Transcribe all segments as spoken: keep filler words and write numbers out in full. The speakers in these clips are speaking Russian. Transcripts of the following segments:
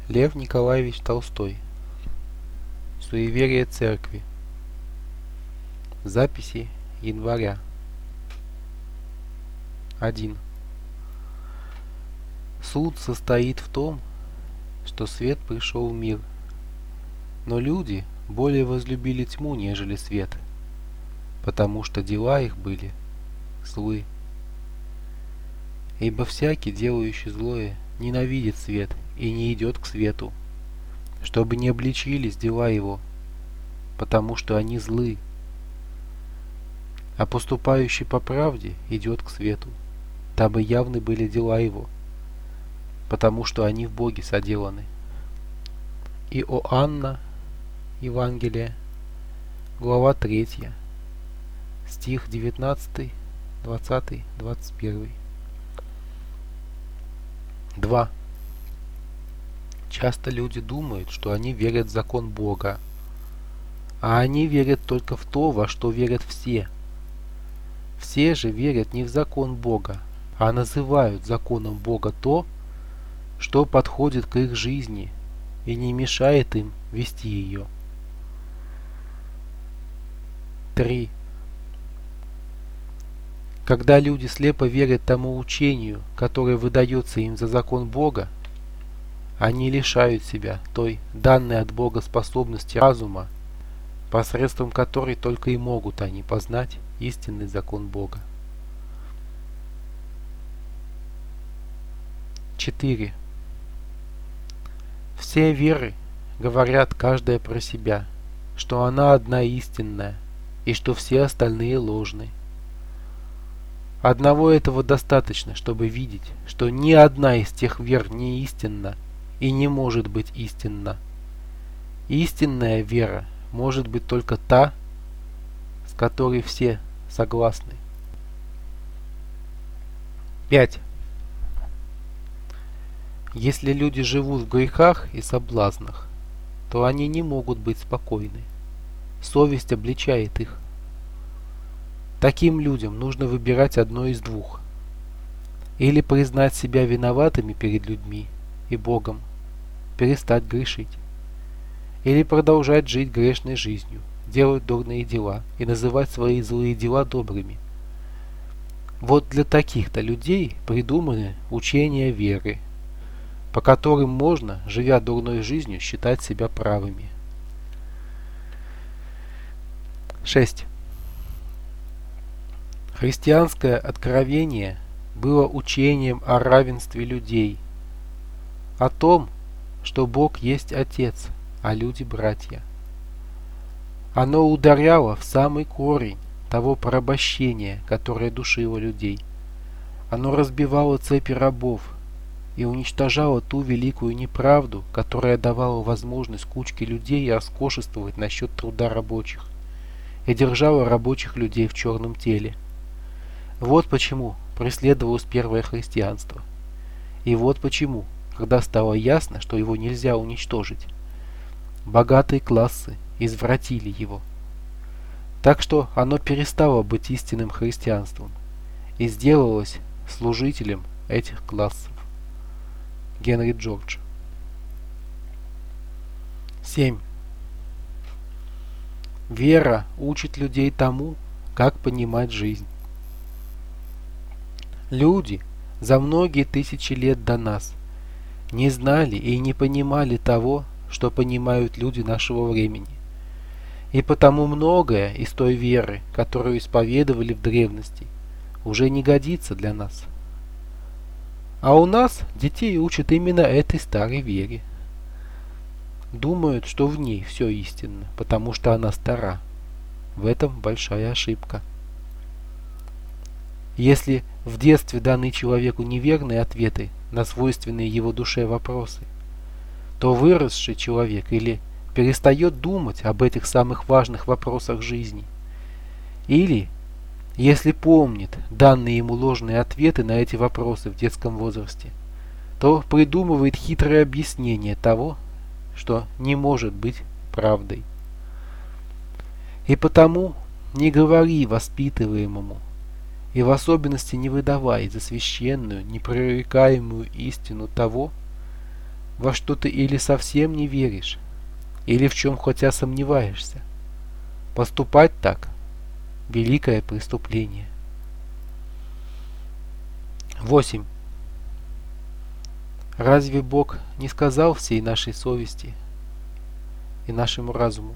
Лев Николаевич Толстой. Суеверие церкви. Записи января. один. Суд состоит в том, что свет пришел в мир, но люди более возлюбили тьму, нежели свет, потому что дела их были злы. Ибо всякий, делающий злое, ненавидит свет и не идет к свету, чтобы не обличились дела его, потому что они злы. А поступающий по правде идет к свету, дабы явны были дела его, потому что они в Боге соделаны. Иоанна, Евангелие, глава третья, стих девятнадцатый, двадцатый, двадцать первый. два. Часто люди думают, что они верят в закон Бога, а они верят только в то, во что верят все. Все же верят не в закон Бога, а называют законом Бога то, что подходит к их жизни и не мешает им вести ее. три. Когда люди слепо верят тому учению, которое выдается им за закон Бога, они лишают себя той данной от Бога способности разума, посредством которой только и могут они познать истинный закон Бога. четыре. Все веры говорят каждая про себя, что она одна истинная и что все остальные ложны. Одного этого достаточно, чтобы видеть, что ни одна из тех вер не истинна и не может быть истинна. Истинная вера может быть только та, с которой все согласны. пять. Если люди живут в грехах и соблазнах, то они не могут быть спокойны. Совесть обличает их. Таким людям нужно выбирать одно из двух. Или признать себя виноватыми перед людьми и Богом, перестать грешить. Или продолжать жить грешной жизнью, делать дурные дела и называть свои злые дела добрыми. Вот для таких-то людей придуманы учения веры, по которым можно, живя дурной жизнью, считать себя правыми. шесть. Христианское откровение было учением о равенстве людей, о том, что Бог есть Отец, а люди братья. Оно ударяло в самый корень того порабощения, которое душило людей. Оно разбивало цепи рабов и уничтожало ту великую неправду, которая давала возможность кучке людей роскошествовать насчет труда рабочих и держала рабочих людей в черном теле. Вот почему преследовалось первое христианство. И вот почему, когда стало ясно, что его нельзя уничтожить, богатые классы извратили его. Так что оно перестало быть истинным христианством и сделалось служителем этих классов. Генри Джордж. семь. Вера учит людей тому, как понимать жизнь. Люди за многие тысячи лет до нас не знали и не понимали того, что понимают люди нашего времени. И потому многое из той веры, которую исповедовали в древности, уже не годится для нас. А у нас детей учат именно этой старой вере. Думают, что в ней все истинно, потому что она стара. В этом большая ошибка. Если в детстве даны человеку неверные ответы на свойственные его душе вопросы, то выросший человек или перестает думать об этих самых важных вопросах жизни, или, если помнит данные ему ложные ответы на эти вопросы в детском возрасте, то придумывает хитрое объяснение того, что не может быть правдой. И потому не говори воспитываемому, и в особенности не выдавай за священную, непререкаемую истину того, во что ты или совсем не веришь, или в чем хотя сомневаешься. Поступать так – великое преступление. восемь. Разве Бог не сказал всей нашей совести и нашему разуму?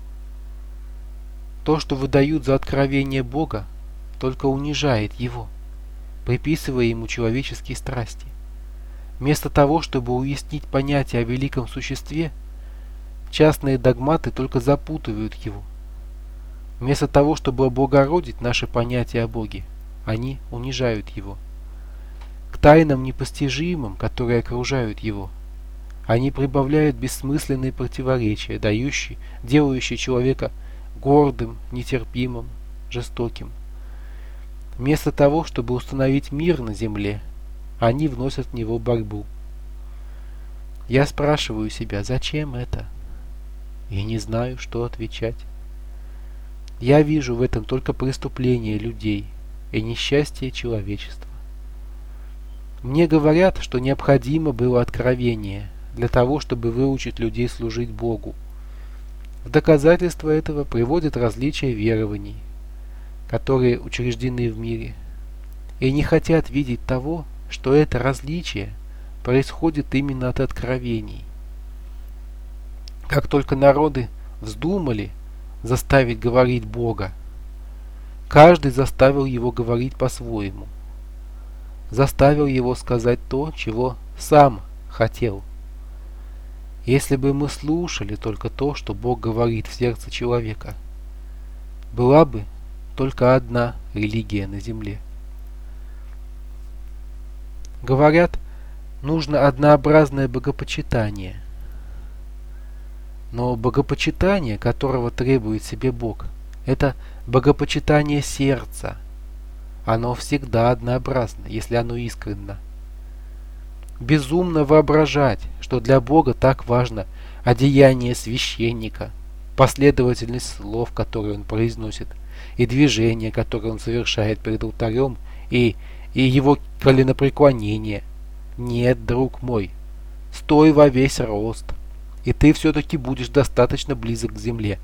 То, что выдают за откровение Бога, только унижает Его, приписывая Ему человеческие страсти. Вместо того, чтобы уяснить понятие о великом существе, частные догматы только запутывают его. Вместо того, чтобы облагородить наше понятие о Боге, они унижают его. К тайнам непостижимым, которые окружают его, они прибавляют бессмысленные противоречия, дающие, делающие человека гордым, нетерпимым, жестоким. Вместо того, чтобы установить мир на земле, они вносят в него борьбу. Я спрашиваю себя, зачем это? И не знаю, что отвечать. Я вижу в этом только преступление людей и несчастье человечества. Мне говорят, что необходимо было откровение для того, чтобы выучить людей служить Богу. В доказательство этого приводят различия верований, которые учреждены в мире, и не хотят видеть того, что это различие происходит именно от откровений. Как только народы вздумали заставить говорить Бога, каждый заставил его говорить по-своему, заставил его сказать то, чего сам хотел. Если бы мы слушали только то, что Бог говорит в сердце человека, была бы только одна религия на земле. Говорят, нужно однообразное богопочитание. Но богопочитание, которого требует себе Бог, это богопочитание сердца. Оно всегда однообразно, если оно искренно. Безумно воображать, что для Бога так важно одеяние священника, последовательность слов, которые он произносит, и движения, которые он совершает перед алтарем, и, и его коленопреклонение. Нет, друг мой, стой во весь рост, и ты все-таки будешь достаточно близок к земле.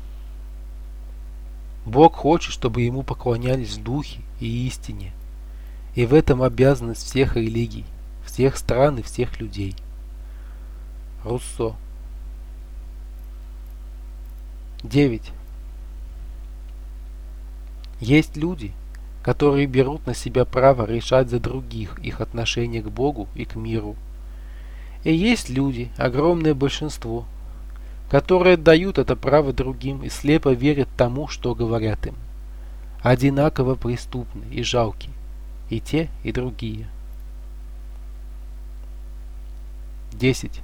Бог хочет, чтобы ему поклонялись в духе и истине, и в этом обязанность всех религий, всех стран и всех людей. Руссо. девять. Есть люди, которые берут на себя право решать за других их отношение к Богу и к миру. И есть люди, огромное большинство, которые отдают это право другим и слепо верят тому, что говорят им. Одинаково преступны и жалки и те, и другие. десять.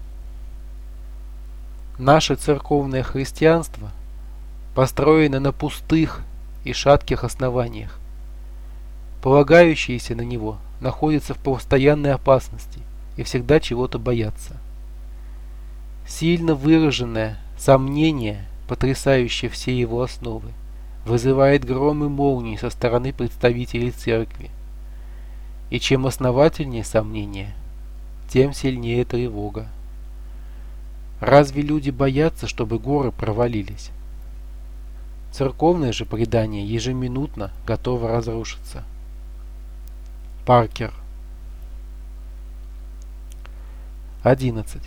Наше церковное христианство построено на пустых и шатких основаниях. Полагающиеся на него находятся в постоянной опасности и всегда чего-то боятся. Сильно выраженное сомнение, потрясающее все его основы, вызывает гром и молнии со стороны представителей церкви. И чем основательнее сомнение, тем сильнее тревога. Разве люди боятся, чтобы горы провалились? Церковное же предание ежеминутно готово разрушиться. Паркер. одиннадцать.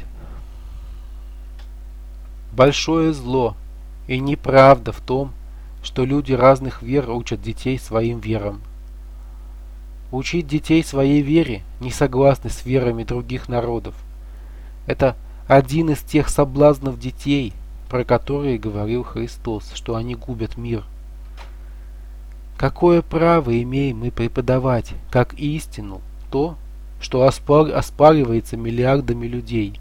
Большое зло и неправда в том, что люди разных вер учат детей своим верам. Учить детей своей вере, не согласны с верами других народов, это один из тех соблазнов детей, про которые говорил Христос, что они губят мир. Какое право имеем мы преподавать как истину то, что оспар... оспаривается миллиардами людей?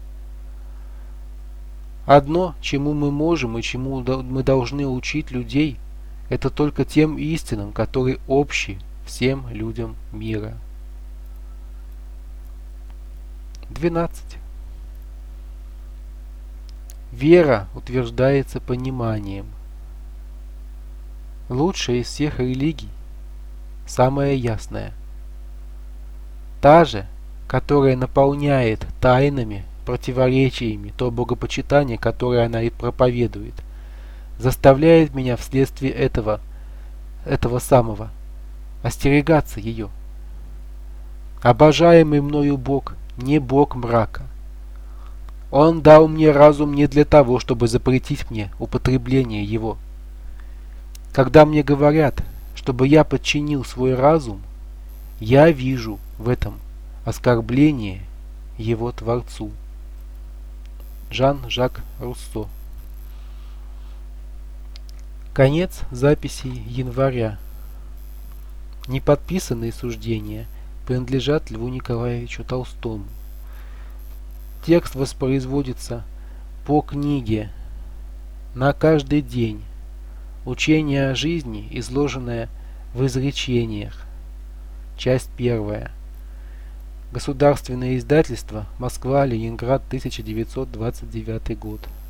Одно, чему мы можем и чему мы должны учить людей, это только тем истинам, которые общи всем людям мира. двенадцать. Вера утверждается пониманием. Лучшая из всех религий, самая ясная. Та же, которая наполняет тайнами противоречиями то богопочитание, которое она и проповедует, заставляет меня вследствие этого, этого самого, остерегаться ее. Обожаемый мною Бог не Бог мрака. Он дал мне разум не для того, чтобы запретить мне употребление его. Когда мне говорят, чтобы я подчинил свой разум, я вижу в этом оскорбление его Творцу. Жан-Жак Руссо. Конец записи января. Неподписанные суждения принадлежат Льву Николаевичу Толстому. Текст воспроизводится по книге «На каждый день. Учение о жизни, изложенное в изречениях». Часть первая. Государственное издательство. Москва, Ленинград, тысяча девятьсот двадцать девятый год.